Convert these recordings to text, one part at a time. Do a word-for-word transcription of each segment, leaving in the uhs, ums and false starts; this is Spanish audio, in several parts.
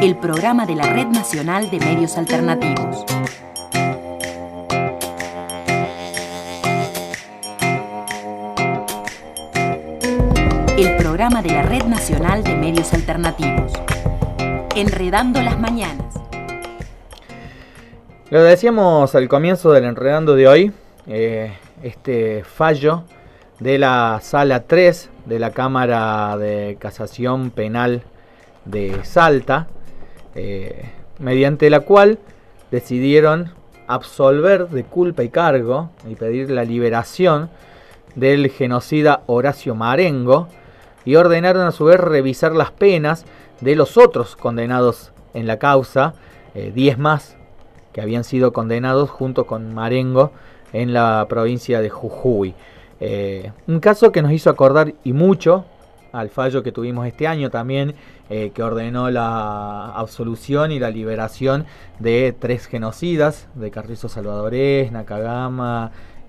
el programa de la Red Nacional de Medios Alternativos. El programa de la Red Nacional de Medios Alternativos. Enredando las mañanas. Lo decíamos al comienzo del Enredando de hoy, eh, este fallo de la Sala tres de la Cámara de Casación Penal de Salta, eh, mediante la cual decidieron absolver de culpa y cargo y pedir la liberación del genocida Horacio Marengo, y ordenaron a su vez revisar las penas de los otros condenados en la causa, diez eh, más que habían sido condenados junto con Marengo en la provincia de Jujuy. Eh, un caso que nos hizo acordar y mucho al fallo que tuvimos este año también, eh, que ordenó la absolución y la liberación de tres genocidas, de Carrizo Salvadorés, Nakagama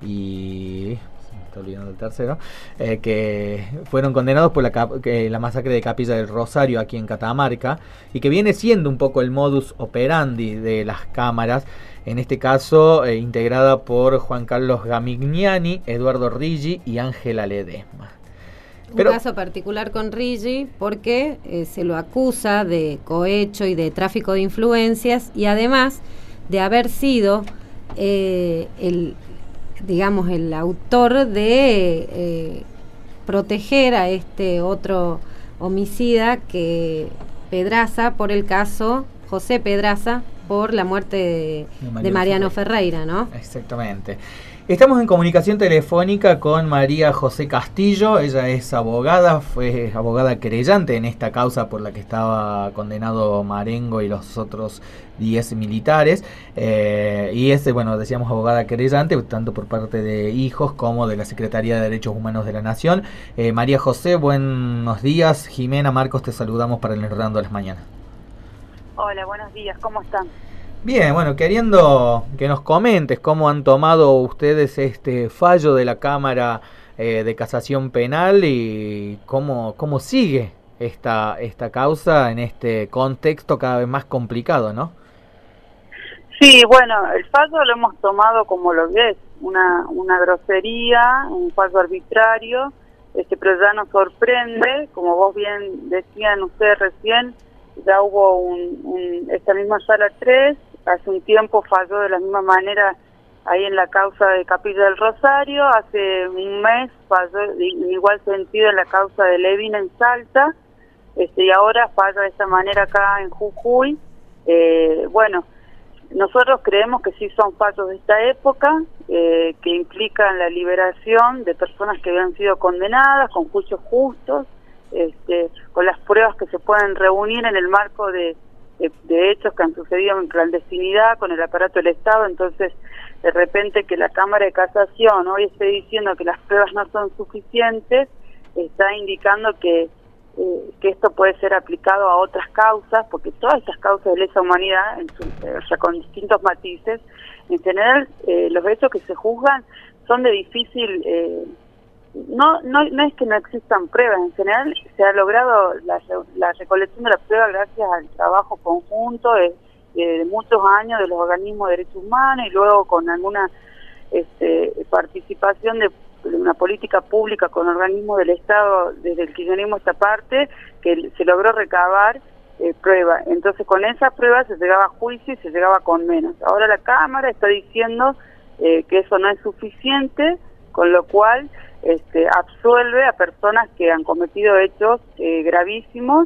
y... está olvidando el tercero, eh, que fueron condenados por la, que, la masacre de Capilla del Rosario aquí en Catamarca, y que viene siendo un poco el modus operandi de las cámaras, en este caso eh, integrada por Juan Carlos Gamignani, Eduardo Riggi y Ángela Ledesma. Pero, un caso particular con Riggi porque eh, se lo acusa de cohecho y de tráfico de influencias, y además de haber sido eh, el digamos, el autor de eh, proteger a este otro homicida, que Pedraza, por el caso José Pedraza, por la muerte de, de Mariano, de Mariano Ferreira, ¿no? Exactamente. Estamos en comunicación telefónica con María José Castillo. Ella es abogada, fue abogada querellante en esta causa por la que estaba condenado Marengo y los otros diez militares. Eh, y es, bueno, decíamos abogada querellante, tanto por parte de hijos como de la Secretaría de Derechos Humanos de la Nación. Eh, María José, buenos días. Jimena, Marcos, te saludamos para el Enredando las Mañanas. Hola, buenos días, ¿cómo están? Bien, bueno, queriendo que nos comentes cómo han tomado ustedes este fallo de la Cámara eh, de Casación Penal y cómo, cómo sigue esta, esta causa en este contexto cada vez más complicado, ¿no? Sí, bueno, el fallo lo hemos tomado como lo que es, una, una grosería, un fallo arbitrario, este, pero ya nos sorprende, como vos bien decían ustedes recién, ya hubo un, un, esta misma Sala tres, hace un tiempo falló de la misma manera ahí en la causa de Capilla del Rosario, hace un mes falló en igual sentido en la causa de Levin en Salta, este, y ahora falla de esta manera acá en Jujuy. Eh, bueno, nosotros creemos que sí son fallos de esta época, eh, que implican la liberación de personas que habían sido condenadas con juicios justos, este, con las pruebas que se pueden reunir en el marco de De, de hechos que han sucedido en clandestinidad con el aparato del Estado. Entonces, de repente que la Cámara de Casación hoy esté diciendo que las pruebas no son suficientes, está indicando que, eh, que esto puede ser aplicado a otras causas, porque todas estas causas de lesa humanidad, en su, eh, o sea, con distintos matices, en general eh, los hechos que se juzgan son de difícil... Eh, No, no no es que no existan pruebas, en general se ha logrado la, la recolección de la prueba gracias al trabajo conjunto de, de muchos años de los organismos de derechos humanos, y luego con alguna este, participación de, de una política pública con organismos del Estado desde el kirchnerismo esta parte, que se logró recabar eh, prueba. Entonces con esa prueba se llegaba a juicio y se llegaba con menos. Ahora la Cámara está diciendo eh, que eso no es suficiente, con lo cual este, absuelve a personas que han cometido hechos eh, gravísimos,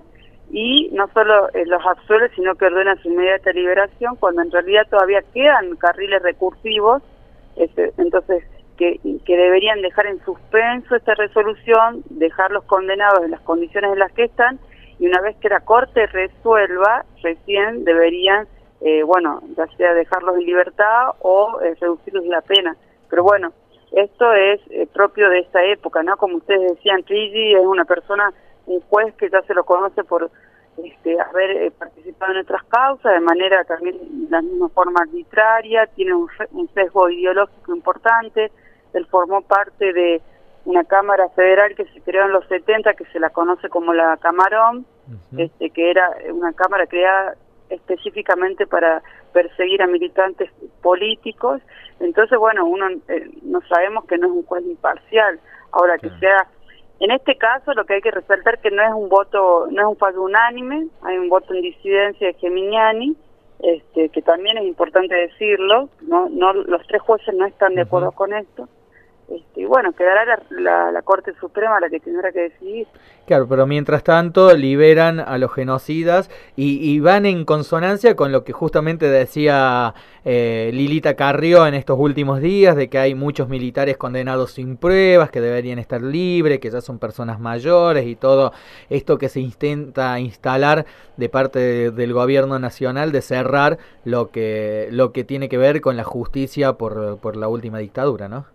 y no solo eh, los absuelve, sino que ordena su inmediata liberación, cuando en realidad todavía quedan carriles recursivos, este, entonces que, que deberían dejar en suspenso esta resolución, dejarlos condenados en las condiciones en las que están, y una vez que la Corte resuelva, recién deberían, eh, bueno, ya sea dejarlos en libertad o eh, reducirles la pena. Pero bueno, esto es eh, propio de esta época, ¿no? Como ustedes decían, Riggi es una persona, un juez que ya se lo conoce por este, haber eh, participado en otras causas, de manera también de la misma forma arbitraria, tiene un, un sesgo ideológico importante. Él formó parte de, una cámara federal que se creó en los setenta, que se la conoce como la Camarón, uh-huh. este, que era una cámara creada específicamente para perseguir a militantes políticos. Entonces, bueno, uno eh, no sabemos que no es un juez imparcial. Ahora, que claro. sea, en este caso lo que hay que resaltar que no es un voto, no es un fallo unánime, hay un voto en disidencia de Geminiani, este, que también es importante decirlo, no, no, los tres jueces no están de acuerdo uh-huh. con esto. Este, y bueno, quedará la, la, la Corte Suprema la que tendrá que decidir. Claro, pero mientras tanto liberan a los genocidas y, y van en consonancia con lo que justamente decía eh, Lilita Carrió en estos últimos días, de que hay muchos militares condenados sin pruebas, que deberían estar libres, que ya son personas mayores y todo esto que se intenta instalar de parte de, del gobierno nacional de cerrar lo que, lo que tiene que ver con la justicia por, por la última dictadura, ¿no?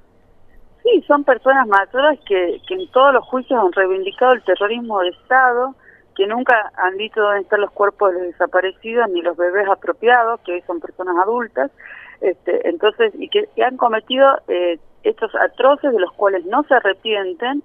Sí, son personas mayores que, que en todos los juicios han reivindicado el terrorismo de Estado, que nunca han dicho dónde están los cuerpos de los desaparecidos ni los bebés apropiados, que hoy son personas adultas, este, entonces y que, que han cometido eh, estos atroces de los cuales no se arrepienten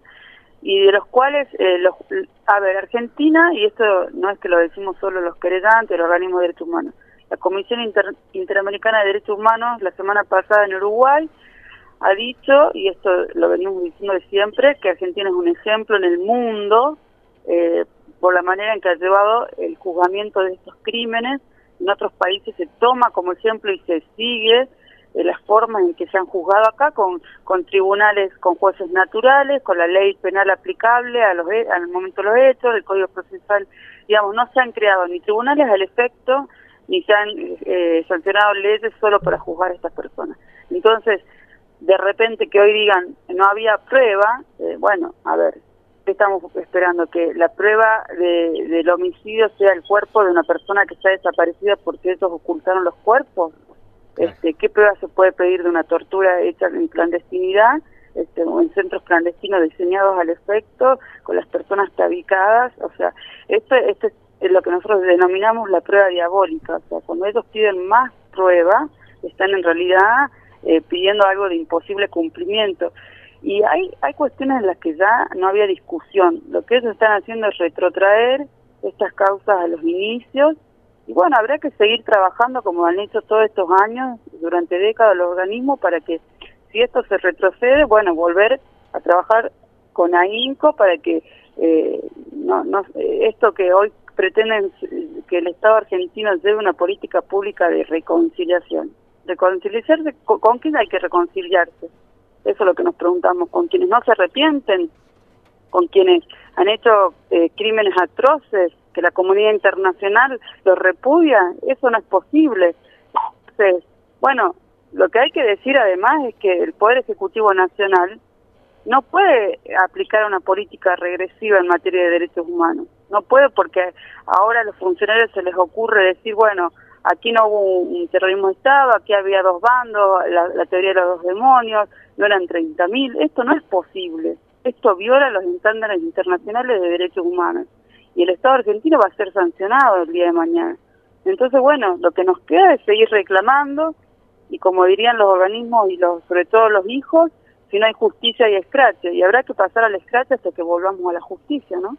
y de los cuales, eh, los, a ver, Argentina, y esto no es que lo decimos solo los querellantes, el organismo de derechos humanos, la Comisión Inter, Interamericana de Derechos Humanos la semana pasada en Uruguay ha dicho, y esto lo venimos diciendo de siempre, que Argentina es un ejemplo en el mundo eh, por la manera en que ha llevado el juzgamiento de estos crímenes. En otros países se toma como ejemplo y se sigue eh, las formas en que se han juzgado acá, con, con tribunales, con jueces naturales, con la ley penal aplicable a los, al momento de los hechos, el Código Procesal. Digamos, no se han creado ni tribunales al efecto, ni se han eh, sancionado leyes solo para juzgar a estas personas. Entonces, de repente que hoy digan no había prueba, eh, bueno, a ver, estamos esperando que la prueba de, del homicidio sea el cuerpo de una persona que está desaparecida porque ellos ocultaron los cuerpos. Este, ¿qué prueba se puede pedir de una tortura hecha en clandestinidad, este, o en centros clandestinos diseñados al efecto, con las personas tabicadas? O sea, esto, esto es lo que nosotros denominamos la prueba diabólica. O sea, cuando ellos piden más prueba, están en realidad Eh, pidiendo algo de imposible cumplimiento. Y hay hay cuestiones en las que ya no había discusión. Lo que ellos están haciendo es retrotraer estas causas a los inicios. Y bueno, habrá que seguir trabajando como han hecho todos estos años, durante décadas los organismos, para que si esto se retrocede, bueno, volver a trabajar con ahínco para que eh, no, no esto que hoy pretenden que el Estado argentino lleve una política pública de reconciliación. Reconciliarse, ¿con, con quién hay que reconciliarse? Eso es lo que nos preguntamos, con quienes no se arrepienten, con quienes han hecho eh, crímenes atroces, que la comunidad internacional los repudia. Eso no es posible. Entonces, bueno, lo que hay que decir además es que el Poder Ejecutivo Nacional no puede aplicar una política regresiva en materia de derechos humanos. No puede, porque ahora a los funcionarios se les ocurre decir, bueno, aquí no hubo un terrorismo de Estado, aquí había dos bandos, la, la teoría de los dos demonios, no eran treinta mil. Esto no es posible. Esto viola los estándares internacionales de derechos humanos. Y el Estado argentino va a ser sancionado el día de mañana. Entonces, bueno, lo que nos queda es seguir reclamando, y como dirían los organismos y los, sobre todo los hijos, si no hay justicia hay escrache, y habrá que pasar al escrache hasta que volvamos a la justicia, ¿no?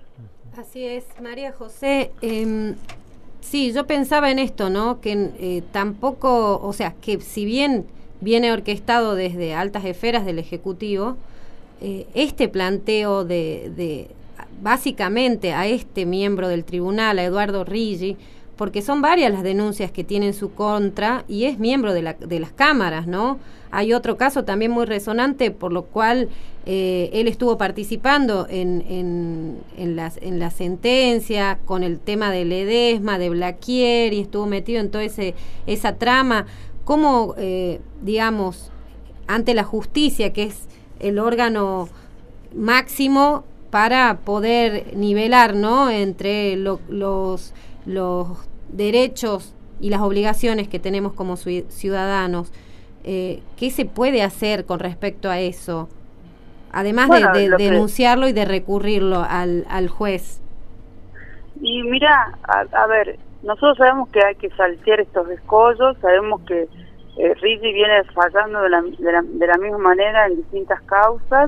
Así es, María José. Eh, sí, yo pensaba en esto, ¿no? Que eh, tampoco, o sea, que si bien viene orquestado desde altas esferas del Ejecutivo, eh, este planteo de, de básicamente a este miembro del tribunal, a Eduardo Riggi, porque son varias las denuncias que tiene en su contra y es miembro de, la, de las cámaras, ¿no? Hay otro caso también muy resonante por lo cual eh, él estuvo participando en, en, en, la, en la sentencia con el tema de Ledesma, de Blaquier, y estuvo metido en toda ese, esa trama. ¿Cómo, eh, digamos, ante la justicia, que es el órgano máximo para poder nivelar, ¿no?, entre lo, los, los derechos y las obligaciones que tenemos como ciudadanos? Eh, ¿Qué se puede hacer con respecto a eso? Además bueno, de, de denunciarlo que... y de recurrirlo al, al juez. Y mira, a, a ver, nosotros sabemos que hay que saltear estos escollos, sabemos que eh, Rigi viene fallando de la, de, la, de la misma manera en distintas causas,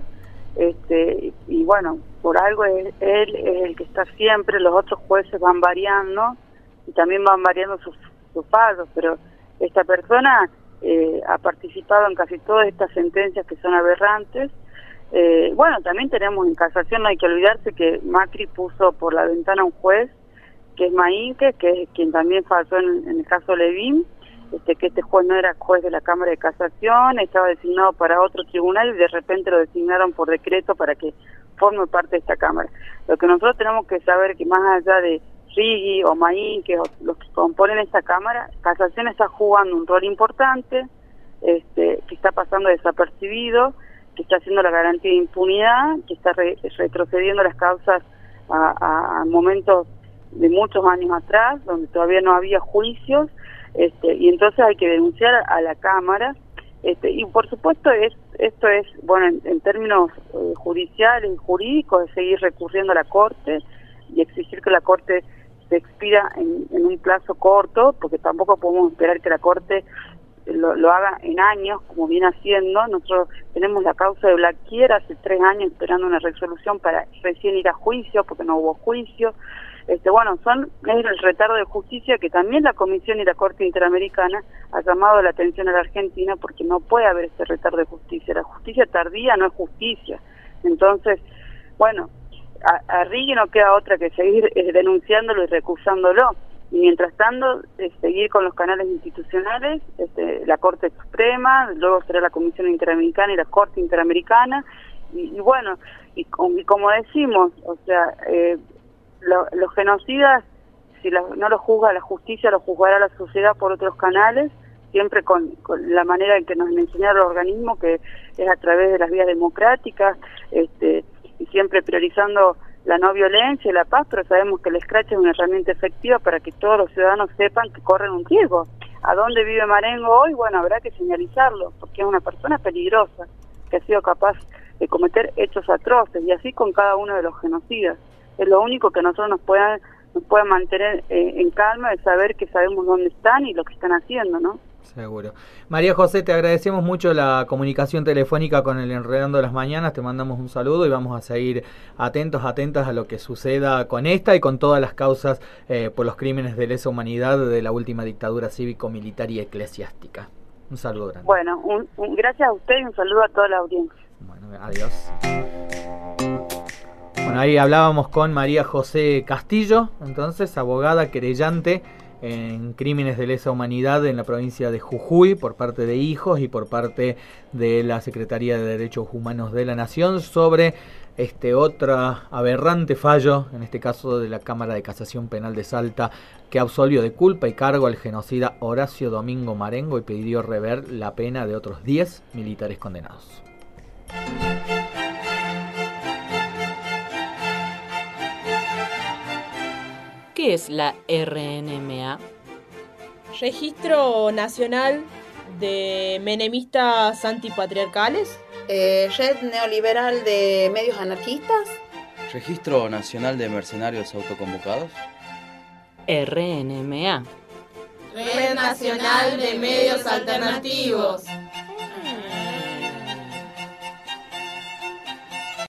este, y bueno, por algo es, él es el que está siempre, los otros jueces van variando y también van variando sus, sus fallos, pero esta persona eh, ha participado en casi todas estas sentencias que son aberrantes. Eh, bueno, también tenemos en casación, no hay que olvidarse que Macri puso por la ventana a un juez, que es Mainque, que es quien también falló en, en el caso Levin, este, que este juez no era juez de la Cámara de Casación, estaba designado para otro tribunal y de repente lo designaron por decreto para que forme parte de esta Cámara. Lo que nosotros tenemos que saber que más allá de Rigi o Mainque, o los que componen esta Cámara, Casación está jugando un rol importante, este, que está pasando desapercibido, que está haciendo la garantía de impunidad, que está re retrocediendo las causas a, a, a momentos de muchos años atrás, donde todavía no había juicios, este, y entonces hay que denunciar a la Cámara, este, y por supuesto es, esto es, bueno, en, en términos eh, judiciales y jurídicos, es seguir recurriendo a la Corte y exigir que la Corte se expida en, en un plazo corto, porque tampoco podemos esperar que la Corte Lo, lo haga en años, como viene haciendo. Nosotros tenemos la causa de Blaquier hace tres años esperando una resolución para recién ir a juicio, porque no hubo juicio. Este, bueno, son es el retardo de justicia que también la Comisión y la Corte Interamericana ha llamado la atención a la Argentina, porque no puede haber este retardo de justicia. La justicia tardía no es justicia. Entonces, bueno, a, a Rigi no queda otra que seguir eh, denunciándolo y recusándolo. Y mientras tanto, eh, seguir con los canales institucionales, este, la Corte Suprema, luego será la Comisión Interamericana y la Corte Interamericana, y, y bueno, y, y como decimos, o sea, eh, lo, los genocidas, si la, no los juzga la justicia, los juzgará la sociedad por otros canales, siempre con, con la manera en que nos enseñaron los organismos, que es a través de las vías democráticas, este, y siempre priorizando la no violencia y la paz, pero sabemos que el scratch es una herramienta efectiva para que todos los ciudadanos sepan que corren un riesgo. ¿A dónde vive Marengo hoy? Bueno, habrá que señalizarlo, porque es una persona peligrosa, que ha sido capaz de cometer hechos atroces, y así con cada uno de los genocidas. Es lo único que a nosotros nos pueda, nos puede mantener eh, en calma, de saber que sabemos dónde están y lo que están haciendo, ¿no? Seguro. María José, te agradecemos mucho la comunicación telefónica con el Enredando las Mañanas, te mandamos un saludo y vamos a seguir atentos, atentas a lo que suceda con esta y con todas las causas eh, por los crímenes de lesa humanidad de la última dictadura cívico-militar y eclesiástica. Un saludo grande. Bueno, un, un, gracias a usted y un saludo a toda la audiencia. Bueno, adiós. Bueno, ahí hablábamos con María José Castillo, entonces, abogada querellante en crímenes de lesa humanidad en la provincia de Jujuy por parte de hijos y por parte de la Secretaría de Derechos Humanos de la Nación sobre este otro aberrante fallo, en este caso de la Cámara de Casación Penal de Salta, que absolvió de culpa y cargo al genocida Horacio Domingo Marengo y pidió rever la pena de otros diez militares condenados. ¿Qué es la R N M A? Registro Nacional de Menemistas Antipatriarcales. Eh, Red Neoliberal de Medios Anarquistas. Registro Nacional de Mercenarios Autoconvocados. R N M A. Red Nacional de Medios Alternativos.